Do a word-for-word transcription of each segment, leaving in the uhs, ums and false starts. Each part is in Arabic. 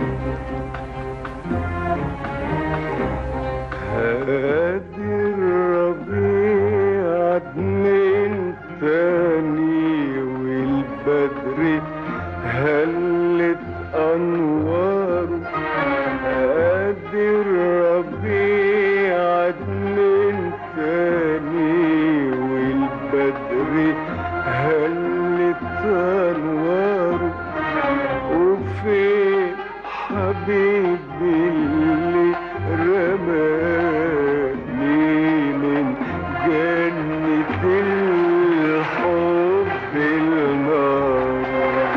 هادي الربيع من تاني والبدر هلت أنواره. هادي الربيع من تاني والبدر هلت أنواره. وفين حبيبي اللي رماني من جنة الحب النار؟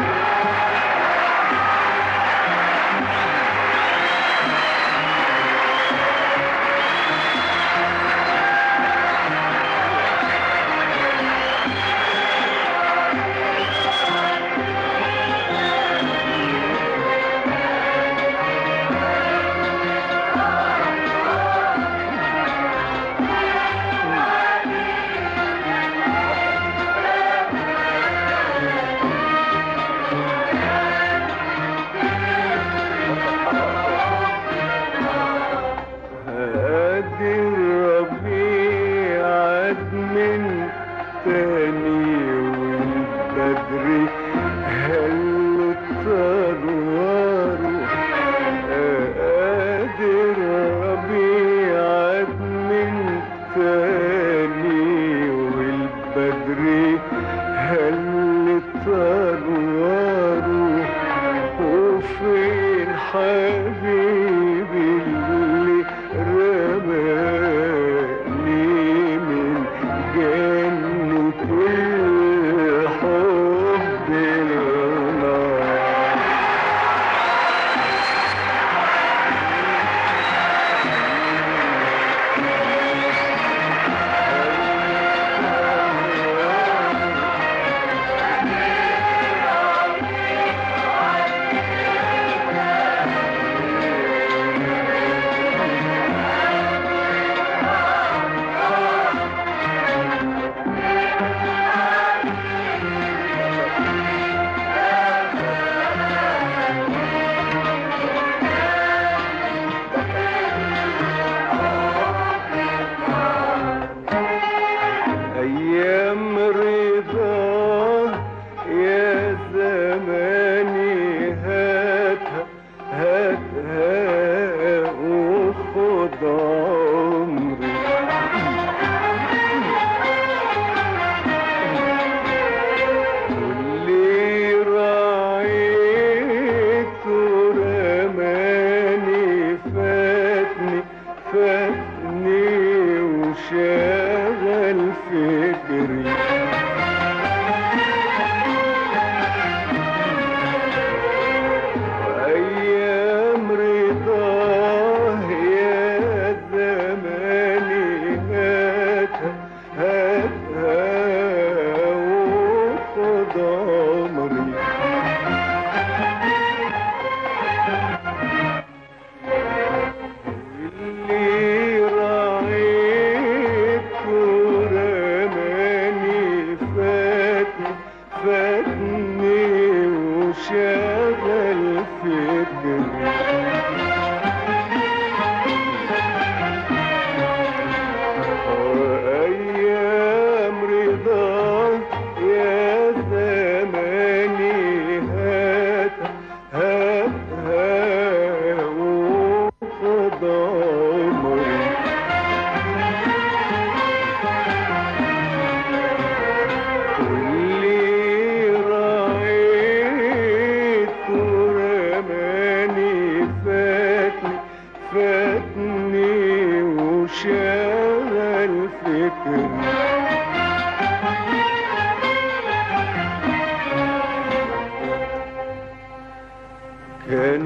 كان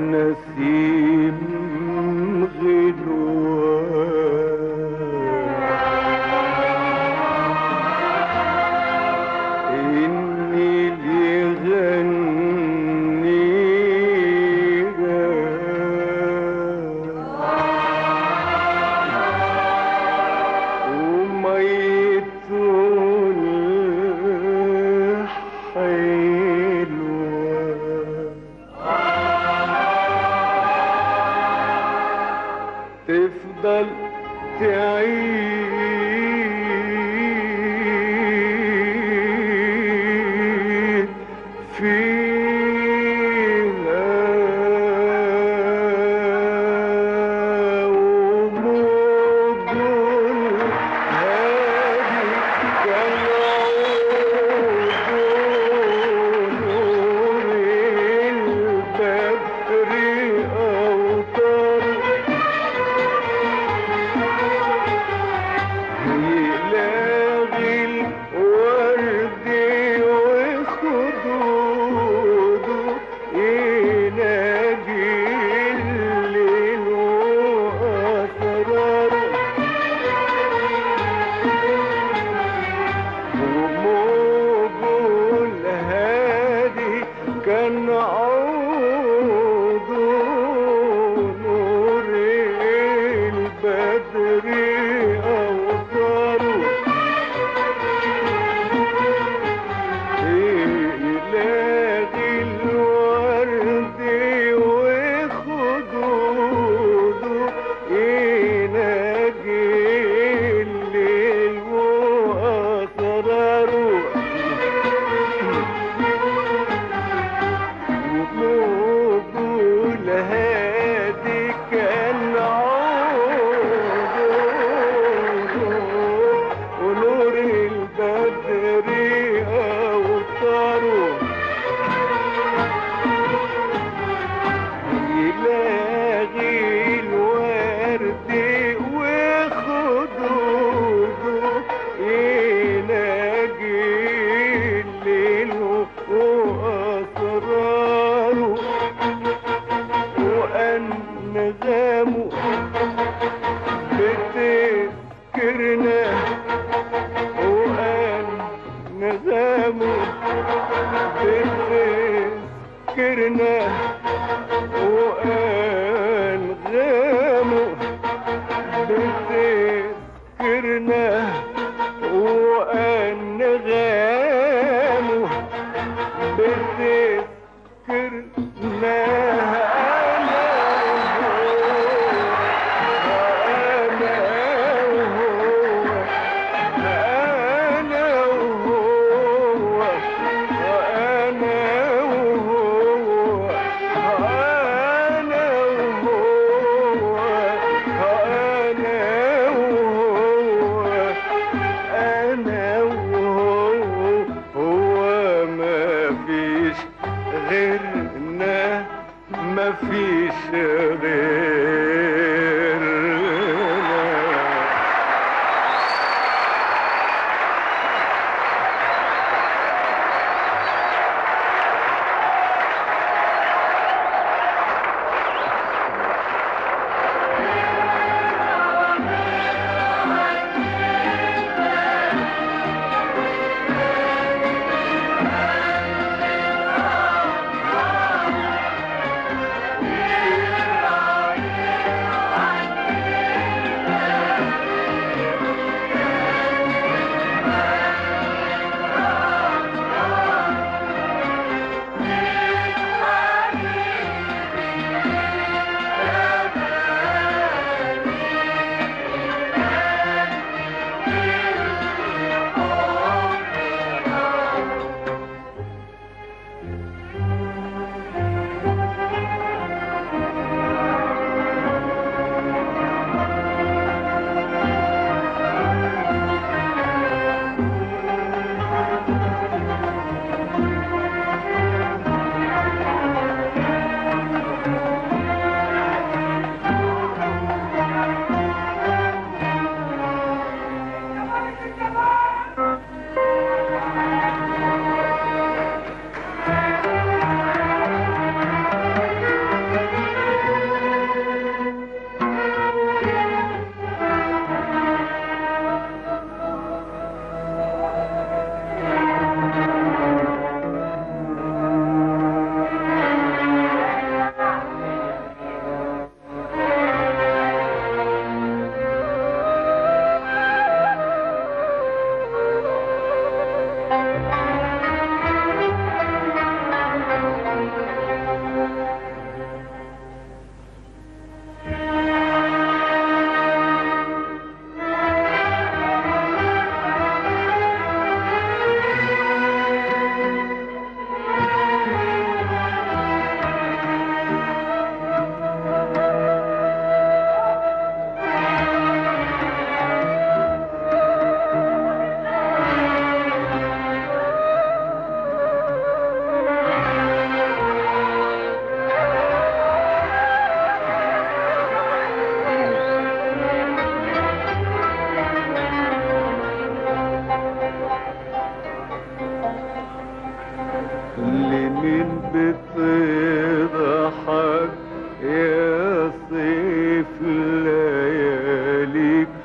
النسيم غلوان إني لغنيها وميت الحلوة تفضل تعيد فيها وموج الهادي كان عود نور البدر أوطار يلاغي الورد وخدوده يناجي الليل وأسراره وموج الهادي كان عود نور البدر أوطاره يلاغي الورد وخدوده يناجي الليل وأسراره وموج الهادي كان عود ونور البدر أوطاره يلاغي الورد وخدوده يناجي الليل وأسراره وأنغامه بتذكرنا وأنغامه بتذكرنا وأنغامه بتذكرنا وأنغامه بتذكرنا غيرنا مفيش غيرنا. صيف لياليك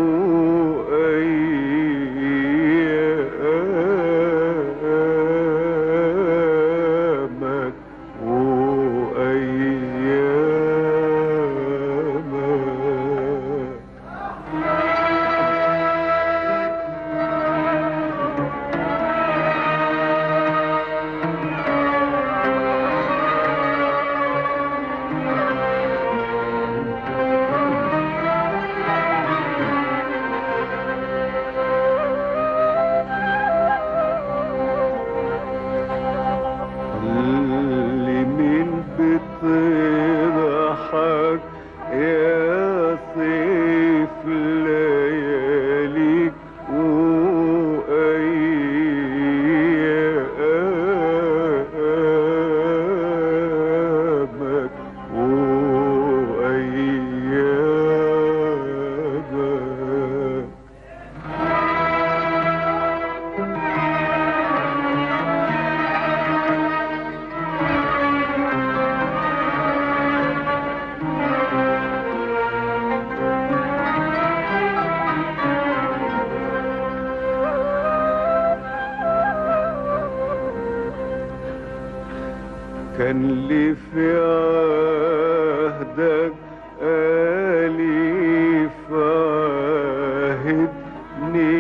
وأيامك وأيامك. بتضحك يا صيف لياليك وأيامك وأيامك. كان لي في عهدك أليف عهدني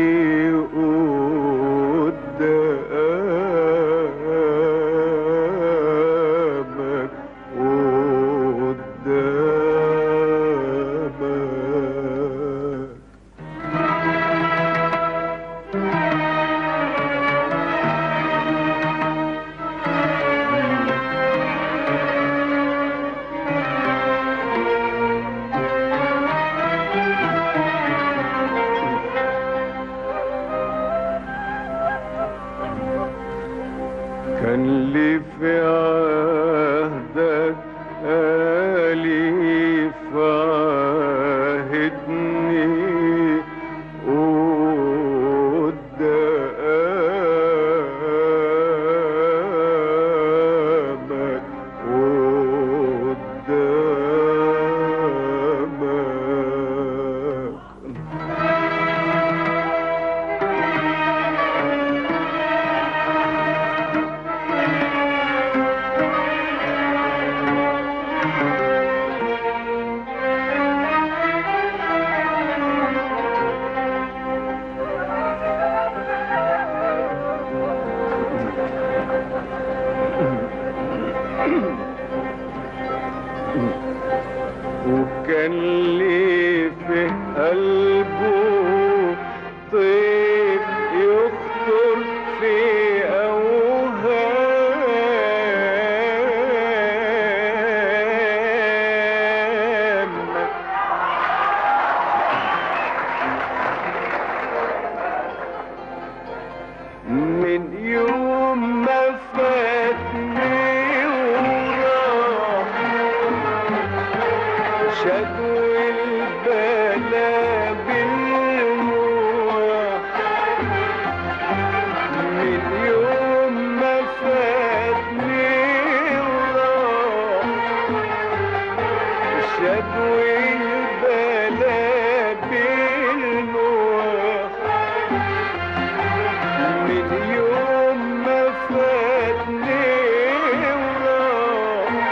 قدامك قدامك. كان لي في عهدك أليف عهدني قدامك وكان لي في قلبه طيب يخطر في أوهامك. من يوم ما فاتني شدو البلا بالنوح. من يوم ما فاتني وراح شدو البلا بالنوح. من يوم ما فاتني وراح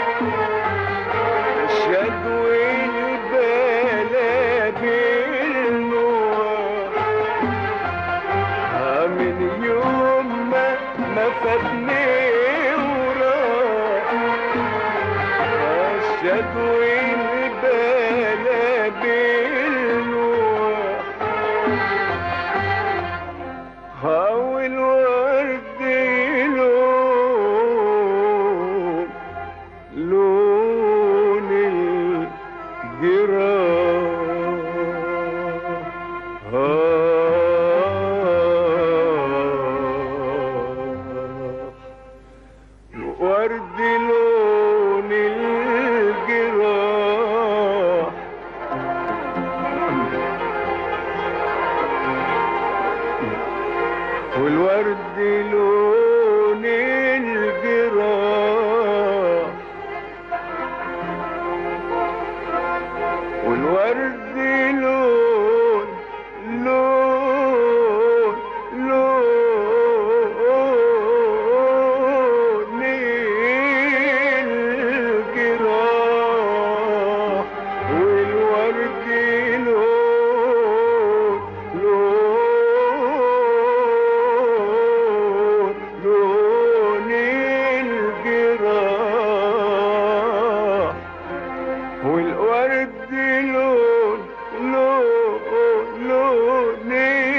شدو من يوم ما ما فاتني وراح شدو البلا بالنوح. هاو الورد لون لون الجراح. ورد لون الجراح والورد لون لون لون الجراح، والورد لون لون لون الجراح، والورد لون لون لون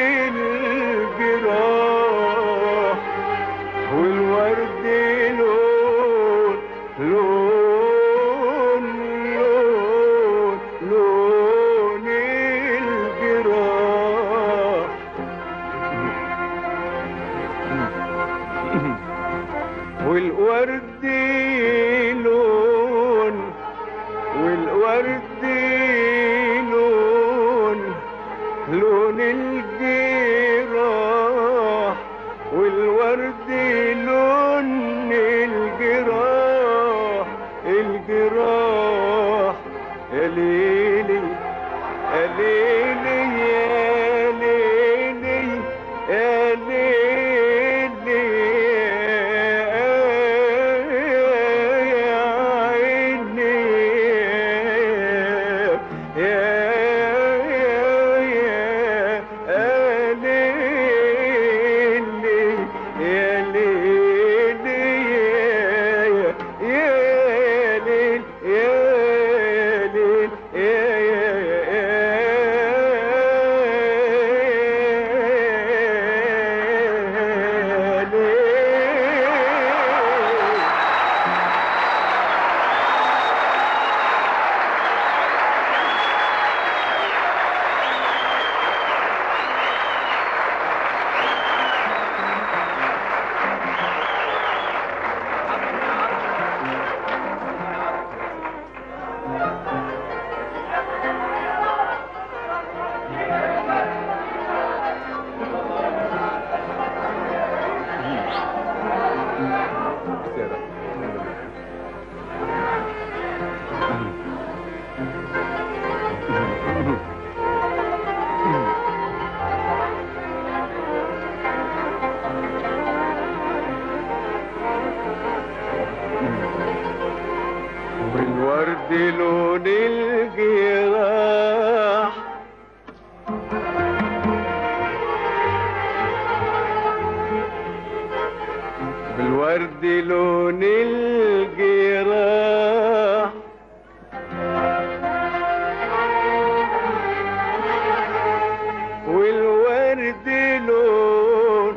الجراح، والورد لون لون لون لون الجراح، والورد لون والورد لون لون الجراح، والورد لون الجراح الجراح، يا ليلي يا ليلي يا ليلي يا ليلي يا عيني يا والورد لون الجراح، بالورد لون الجراح، والورد لون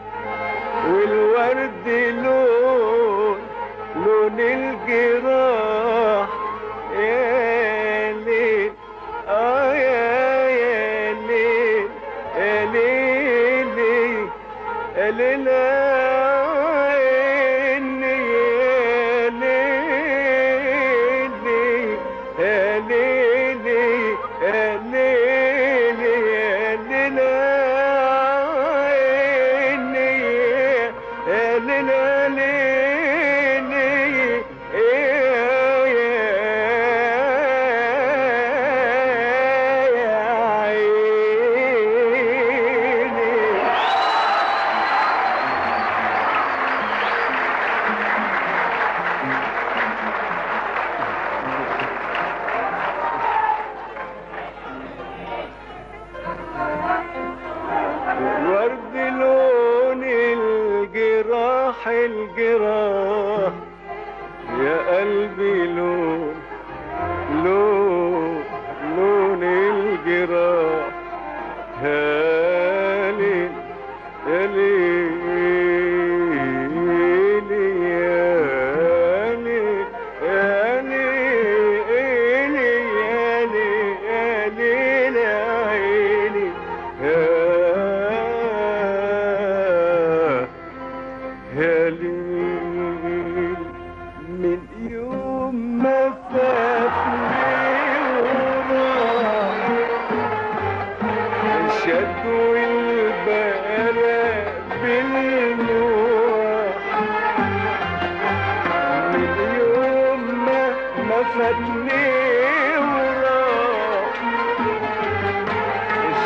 والورد لون لون الجراح، يا ليل اه يا يا ليل يا ليلي يا ليل عيني يا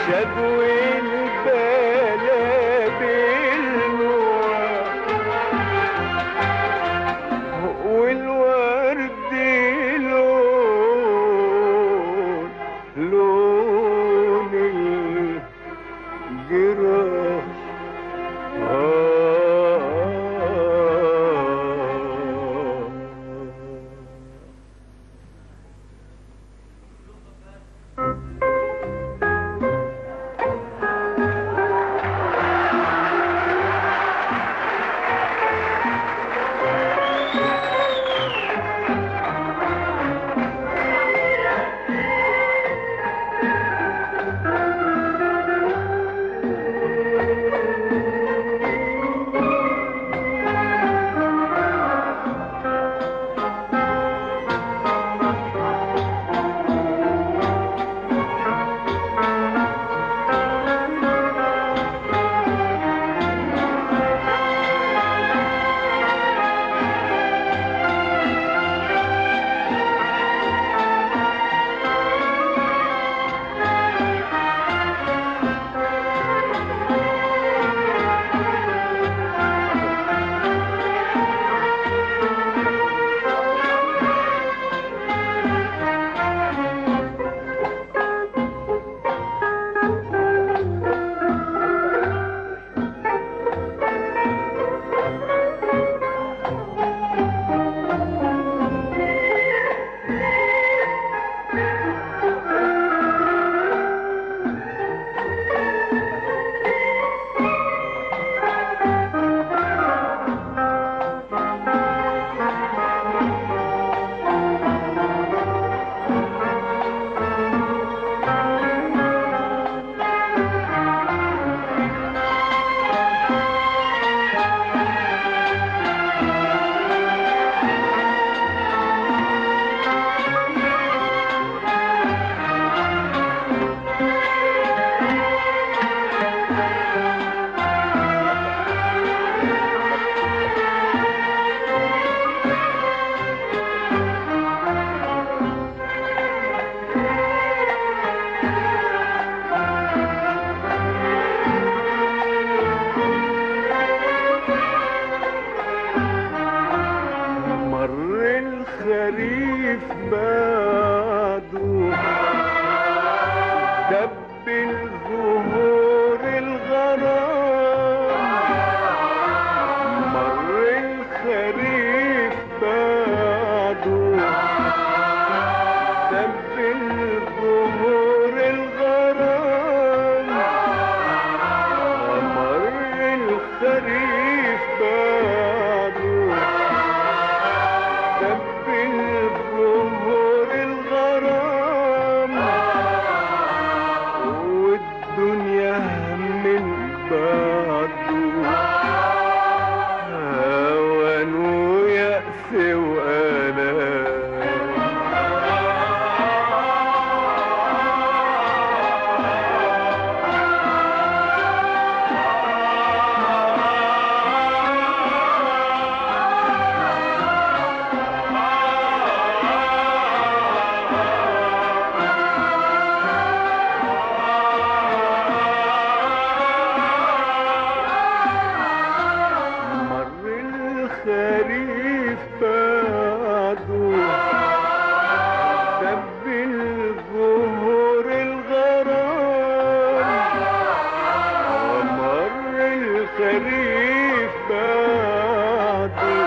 شدو البلد النوار والورد لون لون الجراح الخريف بعده دب الزهور الغرام مر الخريف بعده دب الزهور الغرام مر الخريف بعده دب الزهور الغرام والدنيا من بعده هوان ويأس وآلام الخريف بعده دب الزهور الغرام مر الخريف بعده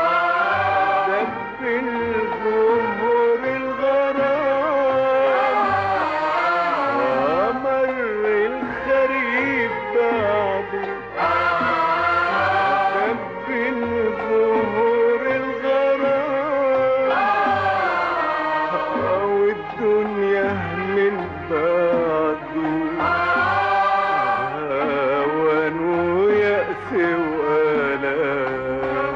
دب الزهور الغرام مر الخريف بعده الزهور الغرام والدنيا من بعده هوان ويأس وآلام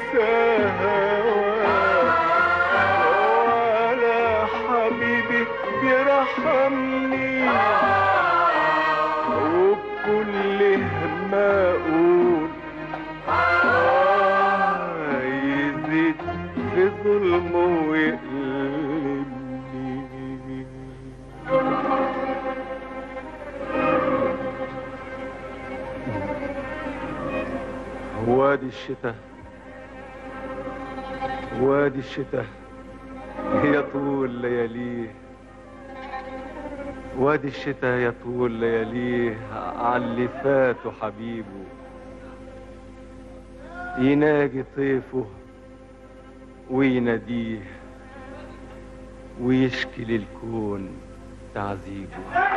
انسى هواك ولا حبيبي بيرحمني وبكل ما اقول آه يزيد في ظلمه ويقلبني. وادي الشتاء وادي الشتاء يطول لياليه، وادي الشتاء يطول لياليه عاللي فاته حبيبه، يناجي طيفه ويناديه ويشكي للكون تعذيبه.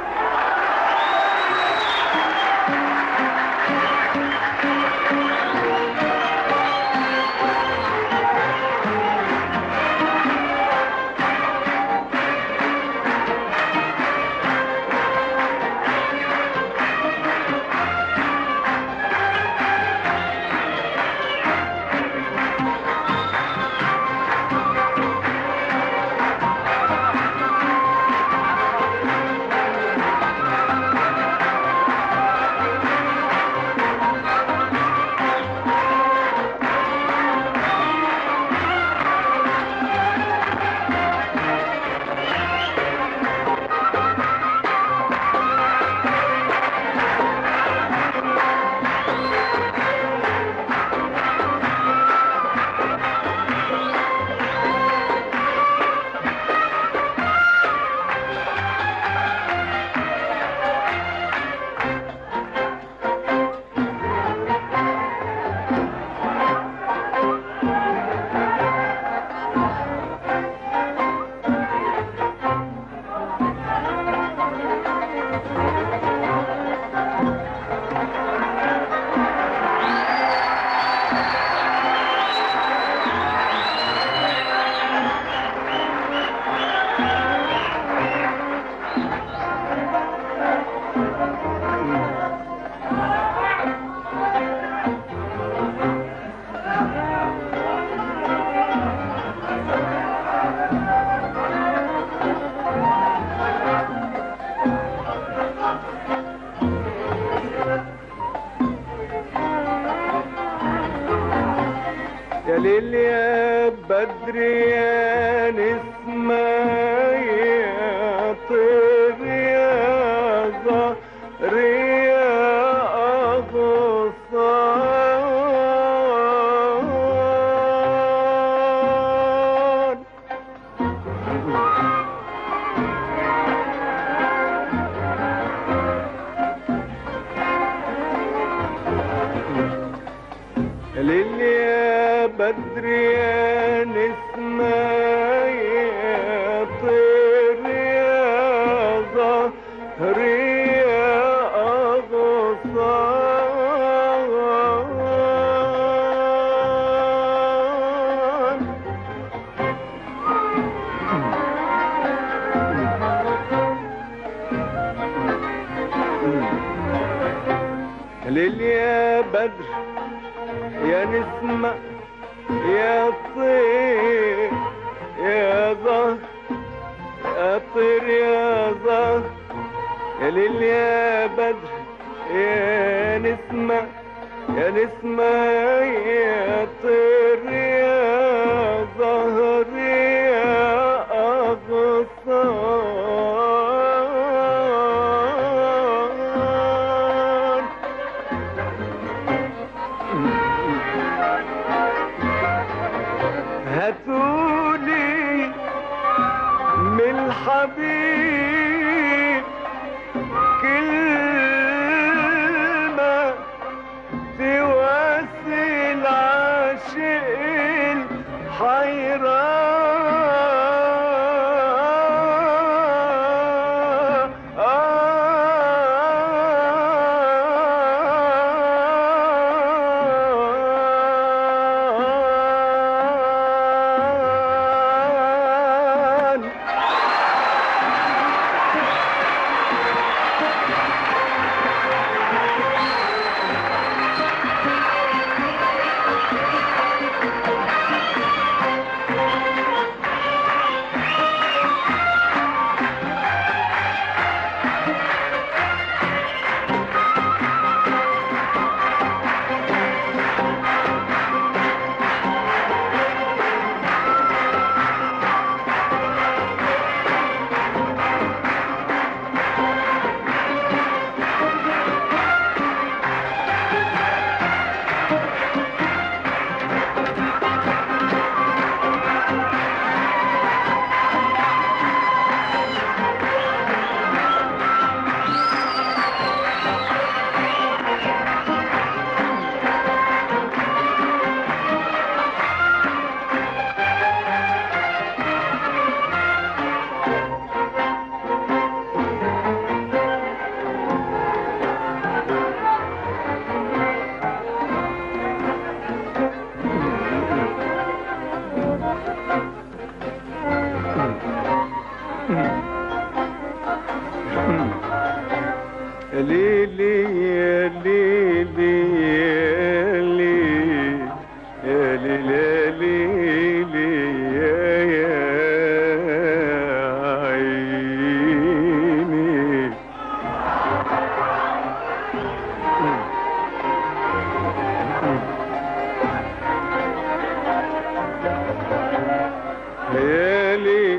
يا ليل يا بدر يا نسمة يا طير يا زهر يا أغصان. يا ليل يا بدر يا نسمة يا طير يا زهر يا أغصان. يا ليل يا بدر يا نسمة يا طير يا زهر يا طير يا زهر. يا ليل يا بدر يا نسمة يا نسمة يا طير يا زهر يا أغصان. هاتولي من الحبيب كلمة تواسي العاشق الحيران. ليلي يا يا عيني. يا ليل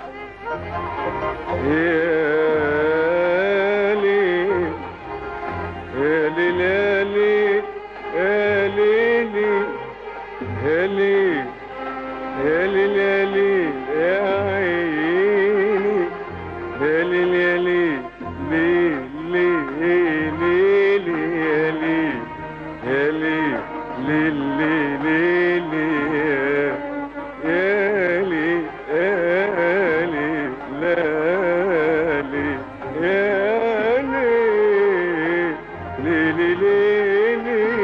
يا ليل يا ليل يا ليل يا ليل يا ليل يا ليل يا عيني. يا ليل يا ليل ليل ليل ليل يا ليل يا ليل ليل ليل يا ليل يا ليل لا ليل يا ليل ليل ليل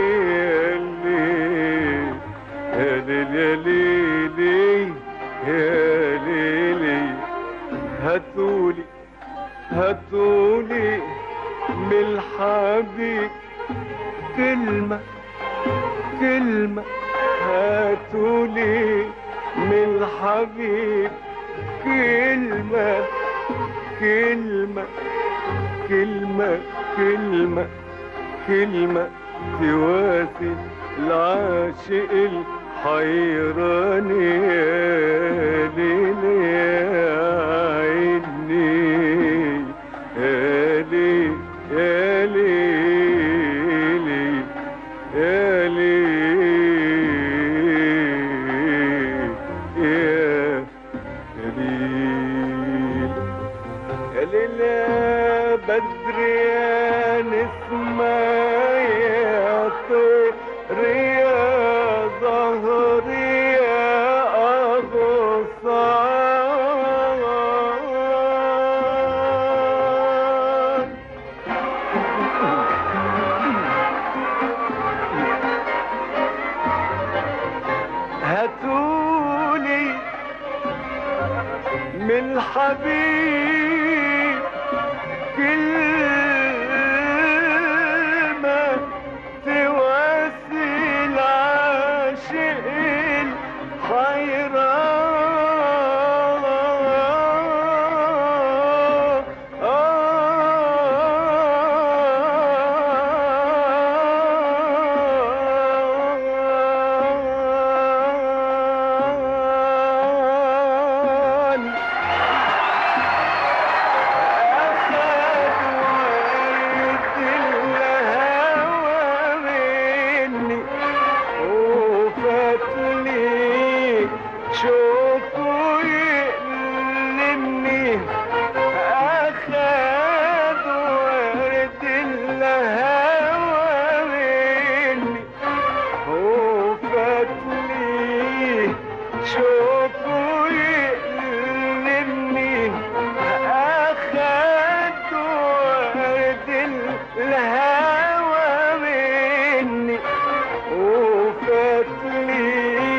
يا ليل يا ليلي. هاتولي هاتولي من الحبيب كلمة كلمة. هاتولي من الحبيب كلمة كلمة كلمة كلمة كلمة تواسي العاشق الحيران. يا ليل يا عيني. يا ليل يا ليل يا ليل يا ليل يا ليل يا بدر يا نسمة يا طير يا ظهر يا أغصان. هاتولي من الحبيب كلمة تواسي العاشق الحيران. شوفوا يقلمني أخذ ورد الهوى مني وفاتلي. شوفوا يقلمني أخذ ورد الهوى مني وفاتلي.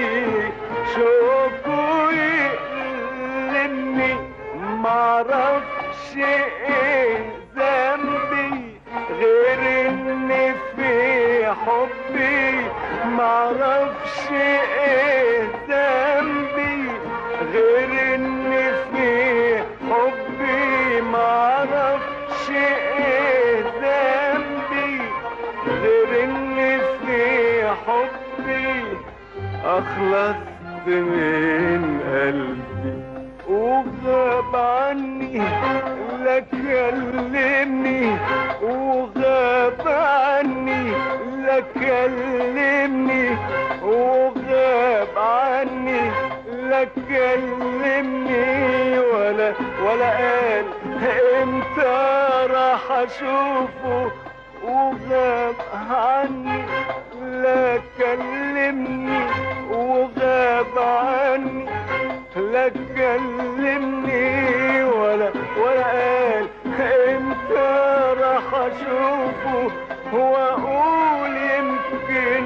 شوفوا يقلمني معرفش ايه ذنبي غير اني في حبي. معرفش ايه ذنبي غير اني في حبي. معرفش ايه ذنبي غير اني في حبي. اخلص من قلبي وغاب عني لا كلمني. وغاب عني لا كلمني. وغاب عني لا كلمني ولا ولا قال امتى راح اشوفه. وغاب عني لا كلمني. وغاب عني لا كلمني ولا ولا قال امتى راح اشوفه. واقول يمكن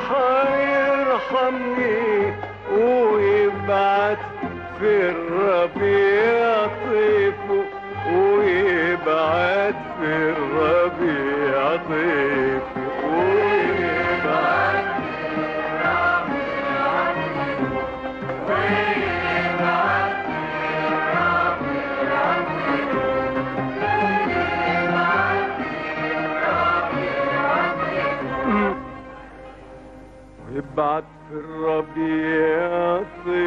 حيرحمني ويبعت في الربيع طيفه. ويبعت في الربيع طيفه. ويبعت في الربيع طيفه. الربيع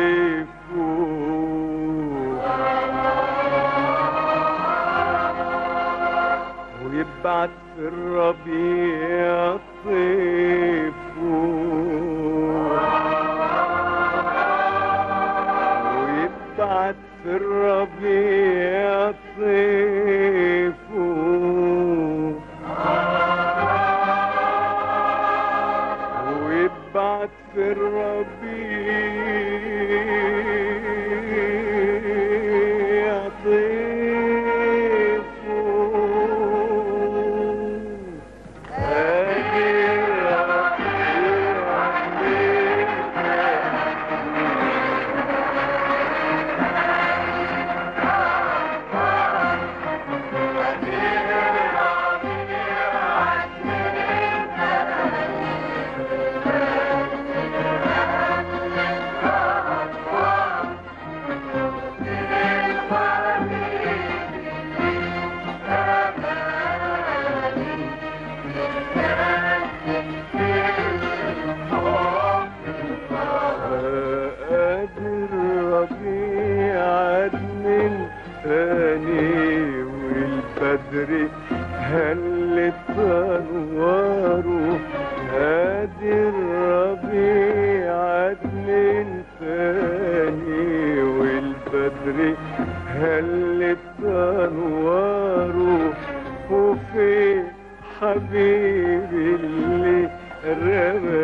طيفوه ويبعت في الربيع طيفوه ويبعت في الربيع طيفوه ويبعت في الربيع طيفوه هادي الربيع والبدر هلت انواره هادي الربيع عدن ثاني والبدر هلت انواره وفي حبيبي اللي رمى